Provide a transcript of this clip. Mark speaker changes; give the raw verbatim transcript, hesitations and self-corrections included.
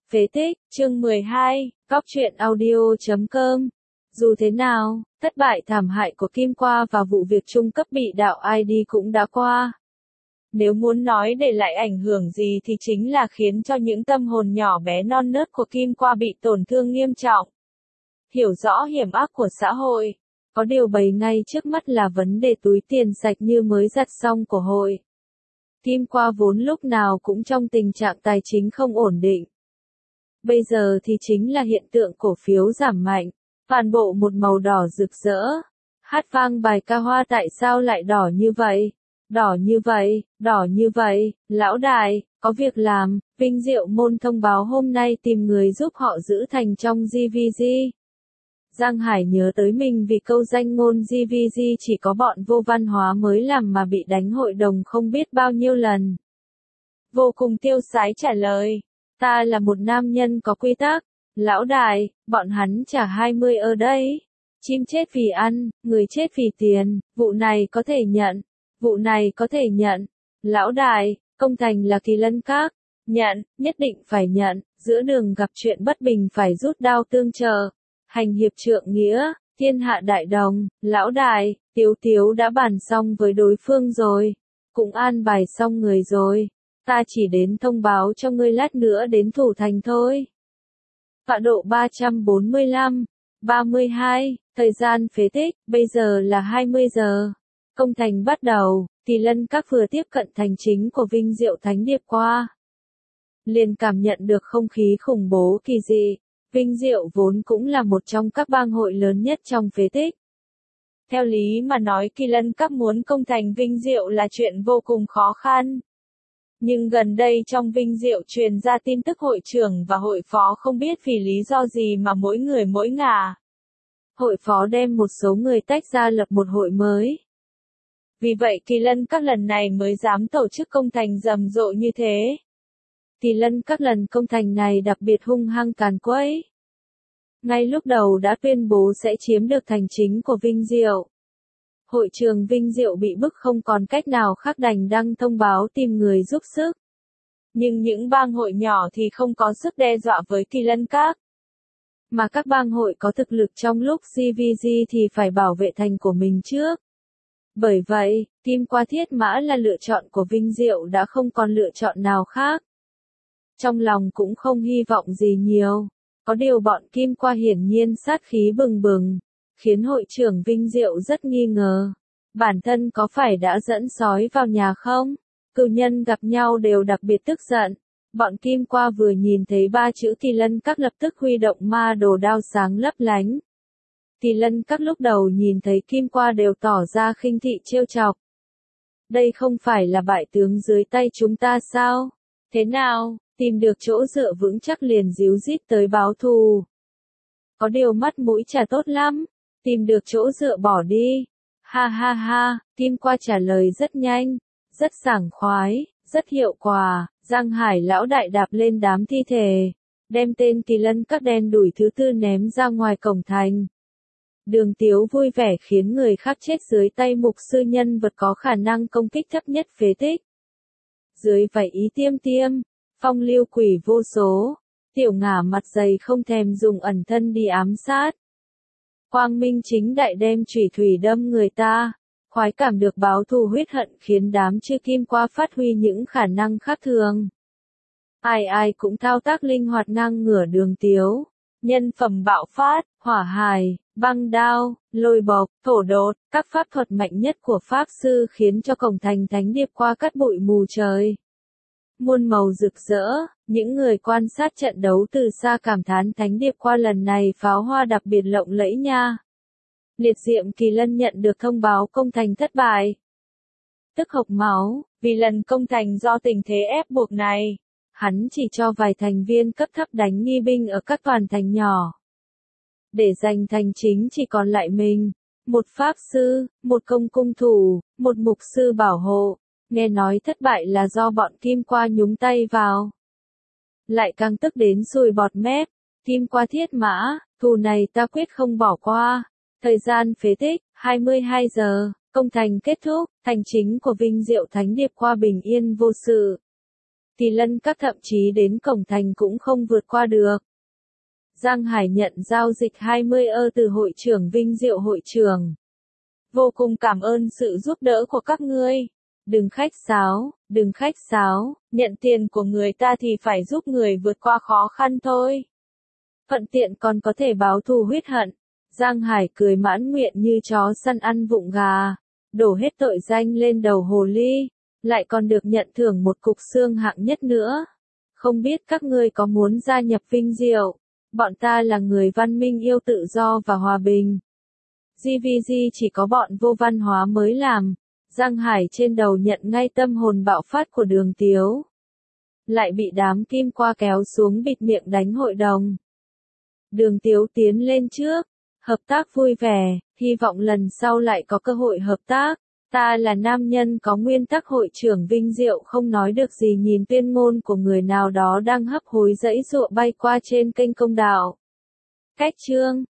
Speaker 1: Phế tích, chương mười hai, góc truyện audio chấm com. Dù thế nào, thất bại thảm hại của Kim Qua và vụ việc trung cấp bị đạo i đê cũng đã qua. Nếu muốn nói để lại ảnh hưởng gì thì chính là khiến cho những tâm hồn nhỏ bé non nớt của Kim Qua bị tổn thương nghiêm trọng. Hiểu rõ hiểm ác của xã hội, có điều bày ngay trước mắt là vấn đề túi tiền sạch như mới giặt xong của hội. Kim Qua vốn lúc nào cũng trong tình trạng tài chính không ổn định. Bây giờ thì chính là hiện tượng cổ phiếu giảm mạnh, toàn bộ một màu đỏ rực rỡ. Hát vang bài ca Hoa tại sao lại đỏ như vậy? Đỏ như vậy, đỏ như vậy, lão đại, có việc làm, Vinh Diệu Môn thông báo hôm nay tìm người giúp họ giữ thành trong giê vê giê. Giang Hải nhớ tới mình vì câu danh ngôn giê vê giê chỉ có bọn vô văn hóa mới làm mà bị đánh hội đồng không biết bao nhiêu lần. Vô cùng tiêu sái trả lời, ta là một nam nhân có quy tắc, lão đại, bọn hắn trả hai mươi ở đây. Chim chết vì ăn, người chết vì tiền, vụ này có thể nhận, vụ này có thể nhận. Lão đại, công thành là Kỳ Lân Các, nhận, nhất định phải nhận, giữa đường gặp chuyện bất bình phải rút đao tương trợ. Hành hiệp trượng nghĩa, thiên hạ đại đồng, lão đại, Tiếu Tiếu đã bàn xong với đối phương rồi, cũng an bài xong người rồi, ta chỉ đến thông báo cho ngươi lát nữa đến thủ thành thôi. Tọa độ ba trăm bốn mươi lăm, ba mươi hai, thời gian phế tích, bây giờ là hai mươi giờ. Công thành bắt đầu, Kỳ Lân Các vừa tiếp cận thành chính của Vinh Diệu Thánh Điệp qua. Liền cảm nhận được không khí khủng bố kỳ dị. Vinh Diệu vốn cũng là một trong các bang hội lớn nhất trong phế tích. Theo lý mà nói Kỳ Lân Các muốn công thành Vinh Diệu là chuyện vô cùng khó khăn. Nhưng gần đây trong Vinh Diệu truyền ra tin tức hội trưởng và hội phó không biết vì lý do gì mà mỗi người mỗi ngả. Hội phó đem một số người tách ra lập một hội mới. Vì vậy Kỳ Lân Các lần này mới dám tổ chức công thành rầm rộ như thế. Kỳ Lân Các lần công thành này đặc biệt hung hăng càn quấy. Ngay lúc đầu đã tuyên bố sẽ chiếm được thành chính của Vinh Diệu. Hội trường Vinh Diệu bị bức không còn cách nào khác đành đăng thông báo tìm người giúp sức. Nhưng những bang hội nhỏ thì không có sức đe dọa với Kỳ Lân Các. Mà các bang hội có thực lực trong lúc giê vê giê thì phải bảo vệ thành của mình trước. Bởi vậy, Kim Qua Thiết Mã là lựa chọn của Vinh Diệu đã không còn lựa chọn nào khác. Trong lòng cũng không hy vọng gì nhiều. Có điều bọn Kim Qua hiển nhiên sát khí bừng bừng, khiến hội trưởng Vinh Diệu rất nghi ngờ. Bản thân có phải đã dẫn sói vào nhà không? Cửu nhân gặp nhau đều đặc biệt tức giận. Bọn Kim Qua vừa nhìn thấy ba chữ Kỳ Lân Các lập tức huy động ma đồ đao sáng lấp lánh. Kỳ Lân Các lúc đầu nhìn thấy Kim Qua đều tỏ ra khinh thị trêu chọc. Đây không phải là bại tướng dưới tay chúng ta sao? Thế nào, tìm được chỗ dựa vững chắc liền díu dít tới báo thù. Có điều mắt mũi chả tốt lắm, tìm được chỗ dựa bỏ đi. Ha ha ha, Kim Qua trả lời rất nhanh, rất sảng khoái, rất hiệu quả. Giang Hải lão đại đạp lên đám thi thể, đem tên Kỳ Lân Các đen đủi thứ tư ném ra ngoài cổng thành. Đường Tiếu vui vẻ khiến người khác chết dưới tay mục sư nhân vật có khả năng công kích thấp nhất phế tích. Dưới vảy ý tiêm tiêm, phong lưu quỷ vô số, tiểu ngả mặt dày không thèm dùng ẩn thân đi ám sát. Quang Minh chính đại đem chủy thủy đâm người ta, khoái cảm được báo thù huyết hận khiến đám chư Kim Qua phát huy những khả năng khác thường. Ai ai cũng thao tác linh hoạt ngang ngửa Đường Tiếu, nhân phẩm bạo phát, hỏa hài, băng đao, lôi bộc, thổ đột, các pháp thuật mạnh nhất của Pháp Sư khiến cho cổng thành Thánh Điệp Qua cắt bụi mù trời. Muôn màu rực rỡ, những người quan sát trận đấu từ xa cảm thán Thánh Điệp Qua lần này pháo hoa đặc biệt lộng lẫy nha. Liệt Diệm Kỳ Lân nhận được thông báo công thành thất bại. Tức hộc máu, vì lần công thành do tình thế ép buộc này, hắn chỉ cho vài thành viên cấp thấp đánh nghi binh ở các toàn thành nhỏ. Để giành thành chính chỉ còn lại mình, một pháp sư, một công cung thủ, một mục sư bảo hộ. Nghe nói thất bại là do bọn Kim Qua nhúng tay vào. Lại càng tức đến sùi bọt mép, Kim Qua Thiết Mã, thù này ta quyết không bỏ qua. Thời gian phế tích, hai mươi hai giờ, công thành kết thúc, thành chính của Vinh Diệu Thánh Điệp Qua bình yên vô sự. Tỳ Lân Các thậm chí đến cổng thành cũng không vượt qua được. Giang Hải nhận giao dịch hai mươi ơ từ hội trưởng Vinh Diệu hội trưởng. Vô cùng cảm ơn sự giúp đỡ của các ngươi. Đừng khách sáo, đừng khách sáo, nhận tiền của người ta thì phải giúp người vượt qua khó khăn thôi. Thuận tiện còn có thể báo thù huyết hận. Giang Hải cười mãn nguyện như chó săn ăn vụng gà, đổ hết tội danh lên đầu hồ ly, lại còn được nhận thưởng một cục xương hạng nhất nữa. Không biết các ngươi có muốn gia nhập Vinh Diệu? Bọn ta là người văn minh yêu tự do và hòa bình. giê vê giê chỉ có bọn vô văn hóa mới làm. Giang Hải trên đầu nhận ngay tâm hồn bạo phát của Đường Tiếu. Lại bị đám kim qua kéo xuống bịt miệng đánh hội đồng. Đường Tiếu tiến lên trước, hợp tác vui vẻ, hy vọng lần sau lại có cơ hội hợp tác. Ta là nam nhân có nguyên tắc, hội trưởng Vinh Diệu không nói được gì nhìn tuyên ngôn của người nào đó đang hấp hối giãy giụa bay qua trên kênh Công Đạo. Cách chương